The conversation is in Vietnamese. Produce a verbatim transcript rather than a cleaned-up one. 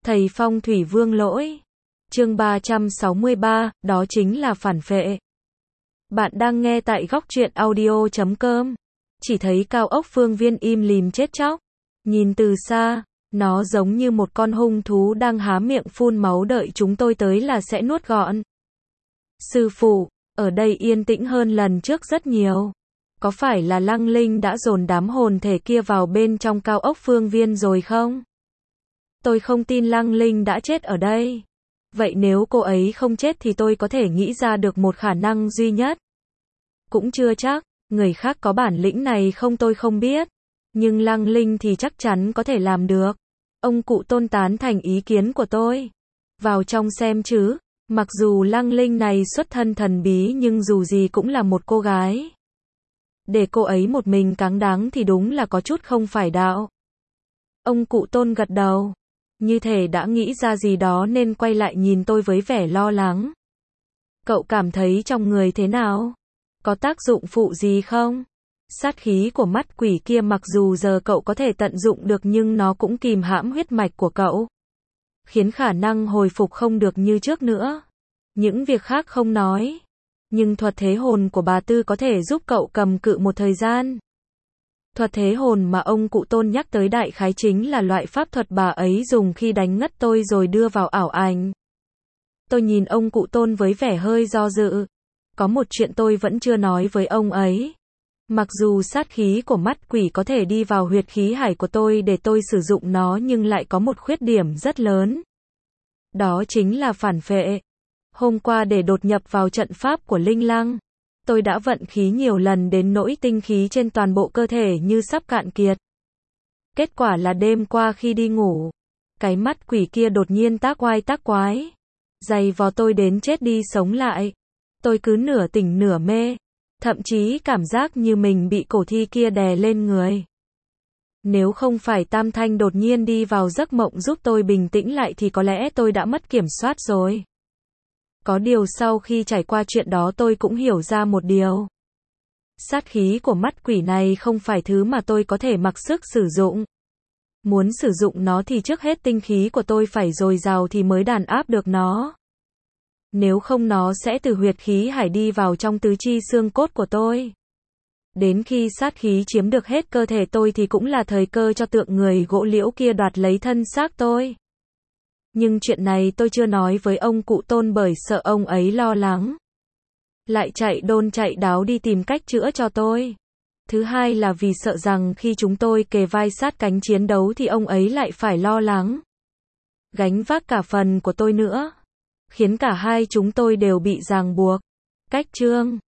Thầy Phong thủy vương lỗi. Chương ba trăm sáu mươi ba, đó chính là phản phệ. Bạn đang nghe tại góc truyện audio chấm com. Chỉ thấy cao ốc phương viên im lìm chết chóc. Nhìn từ xa, nó giống như một con hung thú đang há miệng phun máu đợi chúng tôi tới là sẽ nuốt gọn. Sư phụ, ở đây yên tĩnh hơn lần trước rất nhiều. Có phải là Lăng Linh đã dồn đám hồn thể kia vào bên trong cao ốc phương viên rồi không? Tôi không tin Lăng Linh đã chết ở đây. Vậy nếu cô ấy không chết thì tôi có thể nghĩ ra được một khả năng duy nhất. Cũng chưa chắc, người khác có bản lĩnh này không tôi không biết. Nhưng Lăng Linh thì chắc chắn có thể làm được. Ông cụ Tôn tán thành ý kiến của tôi. Vào trong xem chứ, mặc dù Lăng Linh này xuất thân thần bí nhưng dù gì cũng là một cô gái. Để cô ấy một mình cáng đáng thì đúng là có chút không phải đạo. Ông cụ Tôn gật đầu. Như thể đã nghĩ ra gì đó nên quay lại nhìn tôi với vẻ lo lắng. Cậu cảm thấy trong người thế nào? Có tác dụng phụ gì không? Sát khí của mắt quỷ kia mặc dù giờ cậu có thể tận dụng được nhưng nó cũng kìm hãm huyết mạch của cậu. Khiến khả năng hồi phục không được như trước nữa. Những việc khác không nói. Nhưng thuật thế hồn của bà Tư có thể giúp cậu cầm cự một thời gian. Thuật thế hồn mà ông cụ Tôn nhắc tới đại khái chính là loại pháp thuật bà ấy dùng khi đánh ngất tôi rồi đưa vào ảo ảnh. Tôi nhìn ông cụ Tôn với vẻ hơi do dự. Có một chuyện tôi vẫn chưa nói với ông ấy. Mặc dù sát khí của mắt quỷ có thể đi vào huyệt khí hải của tôi để tôi sử dụng nó nhưng lại có một khuyết điểm rất lớn. Đó chính là phản phệ. Hôm qua để đột nhập vào trận pháp của Linh Lăng, tôi đã vận khí nhiều lần đến nỗi tinh khí trên toàn bộ cơ thể như sắp cạn kiệt. Kết quả là đêm qua khi đi ngủ, cái mắt quỷ kia đột nhiên tác oai tác quái, giày vò tôi đến chết đi sống lại. Tôi cứ nửa tỉnh nửa mê, thậm chí cảm giác như mình bị cổ thi kia đè lên người. Nếu không phải Tam Thanh đột nhiên đi vào giấc mộng giúp tôi bình tĩnh lại thì có lẽ tôi đã mất kiểm soát rồi. Có điều sau khi trải qua chuyện đó tôi cũng hiểu ra một điều. Sát khí của mắt quỷ này không phải thứ mà tôi có thể mặc sức sử dụng. Muốn sử dụng nó thì trước hết tinh khí của tôi phải dồi dào thì mới đàn áp được nó. Nếu không nó sẽ từ huyệt khí hải đi vào trong tứ chi xương cốt của tôi. Đến khi sát khí chiếm được hết cơ thể tôi thì cũng là thời cơ cho tượng người gỗ liễu kia đoạt lấy thân xác tôi. Nhưng chuyện này tôi chưa nói với ông cụ Tôn bởi sợ ông ấy lo lắng. Lại chạy đôn chạy đáo đi tìm cách chữa cho tôi. Thứ hai là vì sợ rằng khi chúng tôi kề vai sát cánh chiến đấu thì ông ấy lại phải lo lắng. Gánh vác cả phần của tôi nữa. Khiến cả hai chúng tôi đều bị ràng buộc. Cách chương